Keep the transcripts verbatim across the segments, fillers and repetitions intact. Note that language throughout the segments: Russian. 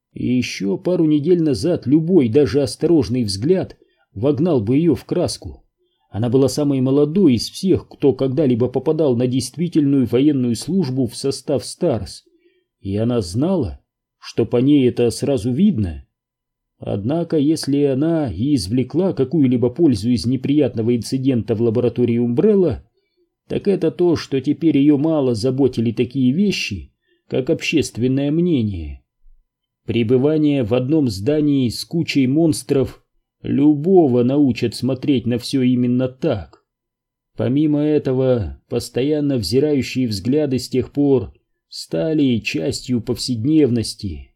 И еще пару недель назад любой, даже осторожный взгляд вогнал бы ее в краску. Она была самой молодой из всех, кто когда-либо попадал на действительную военную службу в состав Старс, и она знала, что по ней это сразу видно. Однако, если она и извлекла какую-либо пользу из неприятного инцидента в лаборатории Умбрелла, так это то, что теперь ее мало заботили такие вещи, как общественное мнение. Пребывание в одном здании с кучей монстров любого научат смотреть на все именно так. Помимо этого, постоянно взирающие взгляды с тех пор стали частью повседневности.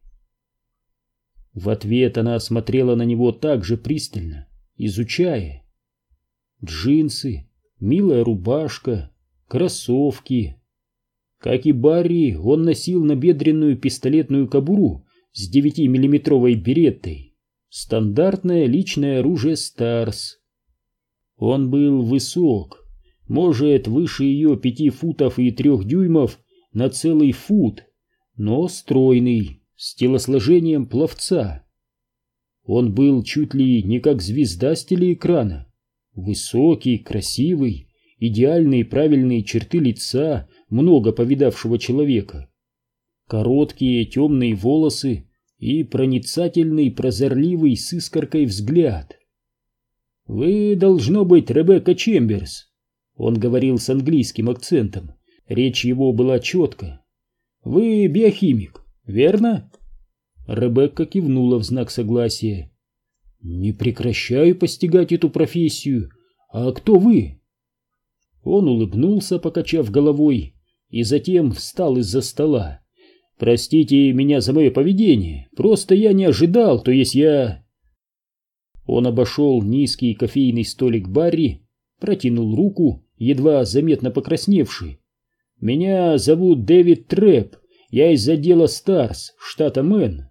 В ответ она смотрела на него так же пристально, изучая. Джинсы, милая рубашка, кроссовки. Как и Барри, он носил набедренную пистолетную кобуру с девятимиллиметровой береттой. Стандартное личное оружие Старс. Он был высок, может, выше ее пяти футов и трех дюймов на целый фут, но стройный, с телосложением пловца. Он был чуть ли не как звезда с телеэкрана. Высокий, красивый, идеальные правильные черты лица много повидавшего человека. Короткие темные волосы и проницательный, прозорливый с искоркой взгляд. «Вы, должно быть, Ребекка Чемберс», — он говорил с английским акцентом, речь его была четко. «Вы биохимик, верно?» Ребекка кивнула в знак согласия. «Не прекращаю постигать эту профессию. А кто вы?» Он улыбнулся, покачав головой, и затем встал из-за стола. «Простите меня за мое поведение, просто я не ожидал, то есть я...» Он обошел низкий кофейный столик Барри, протянул руку, едва заметно покрасневший. «Меня зовут Дэвид Трэп, я из отдела Старс, штата Мэн».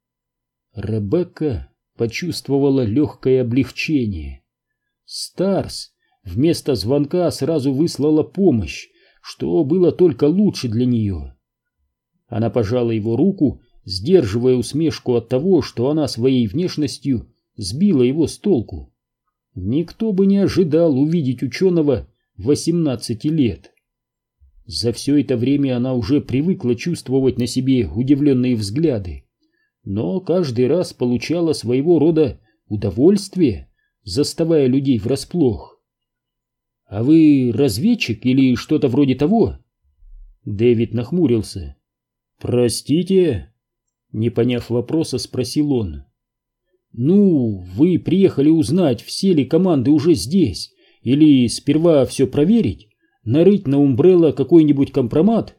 Ребекка почувствовала легкое облегчение. Старс вместо звонка сразу выслала помощь, что было только лучше для нее. Она пожала его руку, сдерживая усмешку от того, что она своей внешностью сбила его с толку. Никто бы не ожидал увидеть ученого восемнадцати лет. За все это время она уже привыкла чувствовать на себе удивленные взгляды, но каждый раз получала своего рода удовольствие, заставая людей врасплох. «А вы разведчик или что-то вроде того?» Дэвид нахмурился. «Простите?» Не поняв вопроса, спросил он. «Ну, вы приехали узнать, все ли команды уже здесь, или сперва все проверить, нарыть на Умбрелла какой-нибудь компромат?»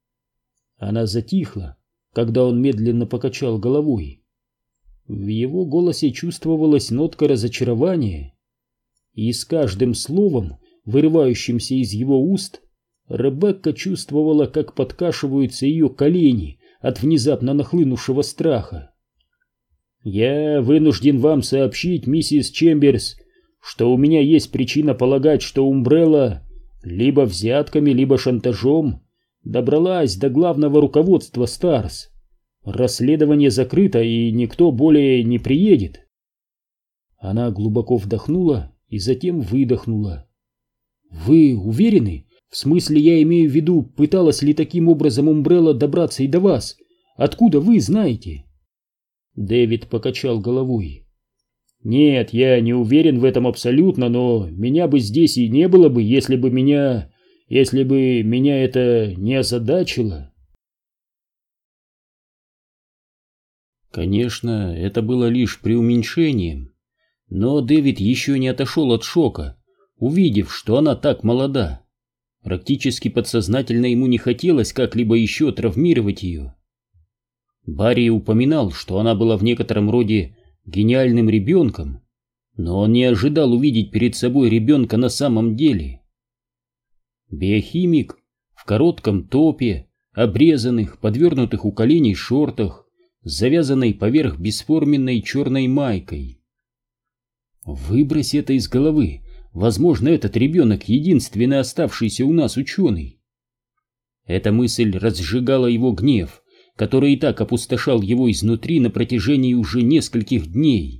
Она затихла, когда он медленно покачал головой. В его голосе чувствовалась нотка разочарования, и с каждым словом, вырывающимся из его уст, Ребекка чувствовала, как подкашиваются ее колени от внезапно нахлынувшего страха. «Я вынужден вам сообщить, миссис Чемберс, что у меня есть причина полагать, что Умбрелла либо взятками, либо шантажом добралась до главного руководства Старс. Расследование закрыто, и никто более не приедет». Она глубоко вдохнула и затем выдохнула. «Вы уверены? В смысле, я имею в виду, пыталась ли таким образом Умбрелла добраться и до вас? Откуда вы знаете?» Дэвид покачал головой. «Нет, я не уверен в этом абсолютно, но меня бы здесь и не было бы, если бы меня... если бы меня это не озадачило». Конечно, это было лишь преуменьшением, но Дэвид еще не отошел от шока, увидев, что она так молода. Практически подсознательно ему не хотелось как-либо еще травмировать ее. Барри упоминал, что она была в некотором роде гениальным ребенком, но он не ожидал увидеть перед собой ребенка на самом деле. Биохимик в коротком топе, обрезанных, подвернутых у коленей шортах, с завязанной поверх бесформенной черной майкой. Выбрось это из головы. Возможно, этот ребенок единственный оставшийся у нас ученый. Эта мысль разжигала его гнев, который и так опустошал его изнутри на протяжении уже нескольких дней.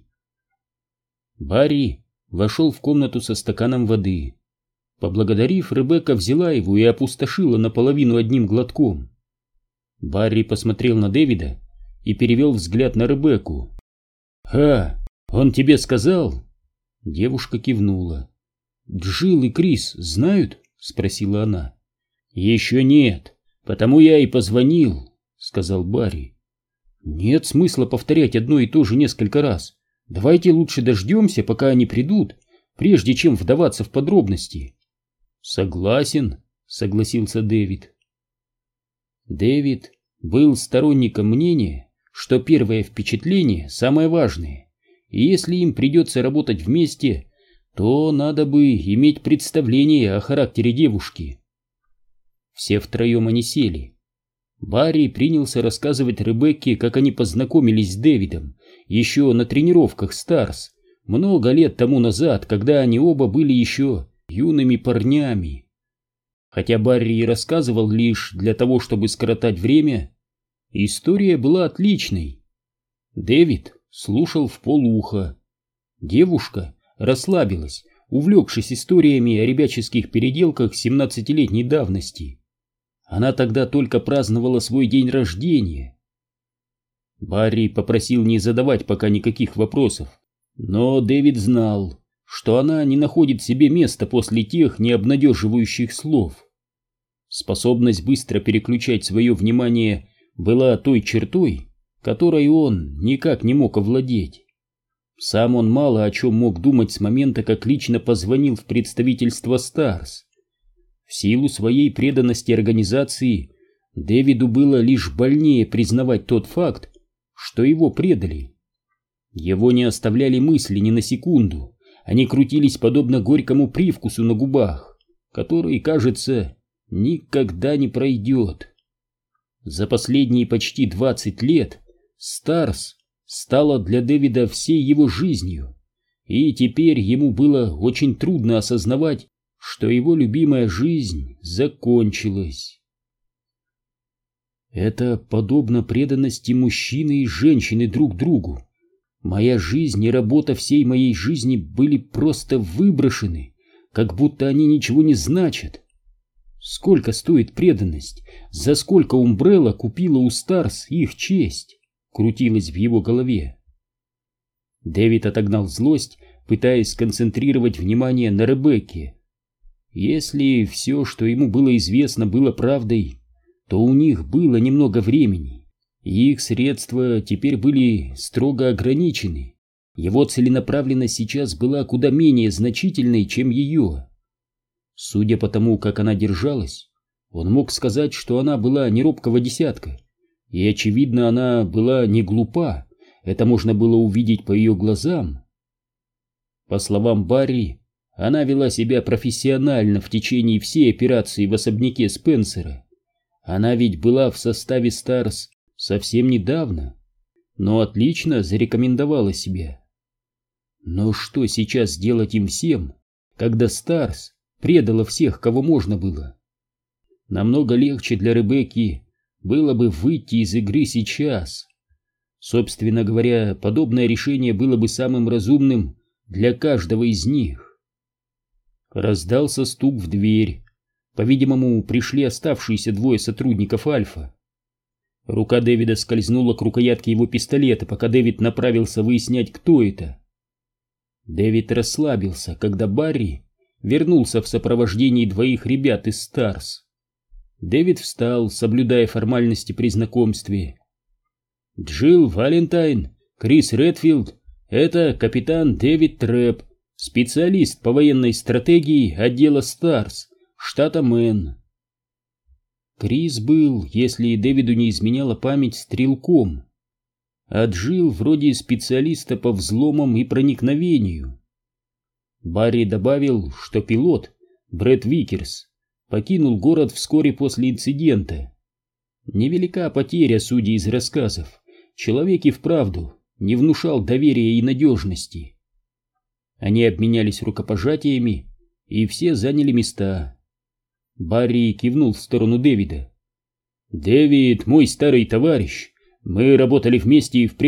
Барри вошел в комнату со стаканом воды. Поблагодарив, Ребекка взяла его и опустошила наполовину одним глотком. Барри посмотрел на Дэвида и перевел взгляд на Ребекку. «А, он тебе сказал?» Девушка кивнула. «Джилл и Крис знают?» — спросила она. «Еще нет, потому я и позвонил», — сказал Барри. «Нет смысла повторять одно и то же несколько раз. Давайте лучше дождемся, пока они придут, прежде чем вдаваться в подробности». «Согласен», — согласился Дэвид. Дэвид был сторонником мнения, что первое впечатление самое важное, и если им придется работать вместе, то надо бы иметь представление о характере девушки. Все втроем они сели. Барри принялся рассказывать Ребекке, как они познакомились с Дэвидом еще на тренировках Старс, много лет тому назад, когда они оба были еще юными парнями. Хотя Барри и рассказывал лишь для того, чтобы скоротать время, история была отличной. Дэвид слушал вполуха. Девушка расслабилась, увлекшись историями о ребяческих переделках семнадцатилетней давности. Она тогда только праздновала свой день рождения. Барри попросил не задавать пока никаких вопросов, но Дэвид знал, что она не находит себе места после тех необнадеживающих слов. Способность быстро переключать свое внимание была той чертой, которой он никак не мог овладеть. Сам он мало о чем мог думать с момента, как лично позвонил в представительство Старс. В силу своей преданности организации Дэвиду было лишь больнее признавать тот факт, что его предали. Его не оставляли мысли ни на секунду, они крутились подобно горькому привкусу на губах, который, кажется, никогда не пройдет. За последние почти двадцать лет Старс стала для Дэвида всей его жизнью, и теперь ему было очень трудно осознавать, что его любимая жизнь закончилась. Это подобно преданности мужчины и женщины друг другу. Моя жизнь и работа всей моей жизни были просто выброшены, как будто они ничего не значат. Сколько стоит преданность? За сколько Умбрелла купила у Старс их честь? Крутилась в его голове. Дэвид отогнал злость, пытаясь сконцентрировать внимание на Ребекке. Если все, что ему было известно, было правдой, то у них было немного времени, и их средства теперь были строго ограничены. Его целенаправленность сейчас была куда менее значительной, чем ее. Судя по тому, как она держалась, он мог сказать, что она была не робкого десятка, и, очевидно, она была не глупа, это можно было увидеть по ее глазам. По словам Барри, она вела себя профессионально в течение всей операции в особняке Спенсера. Она ведь была в составе Старс совсем недавно, но отлично зарекомендовала себя. Но что сейчас делать им всем, когда Старс предала всех, кого можно было? Намного легче для Ребекки было бы выйти из игры сейчас. Собственно говоря, подобное решение было бы самым разумным для каждого из них. Раздался стук в дверь. По-видимому, пришли оставшиеся двое сотрудников Альфа. Рука Дэвида скользнула к рукоятке его пистолета, пока Дэвид направился выяснять, кто это. Дэвид расслабился, когда Барри вернулся в сопровождении двоих ребят из Старс. Дэвид встал, соблюдая формальности при знакомстве. «Джилл Валентайн, Крис Редфилд, это капитан Дэвид Трэп, специалист по военной стратегии отдела Старс, штата Мэн». Крис был, если Дэвиду не изменяла память, стрелком, а Джилл вроде специалиста по взломам и проникновению. Барри добавил, что пилот, Брэд Викерс, покинул город вскоре после инцидента. Невелика потеря, судя из рассказов. Человек и вправду не внушал доверия и надежности. Они обменялись рукопожатиями, и все заняли места. Барри кивнул в сторону Дэвида. Дэвид мой старый товарищ. Мы работали вместе и в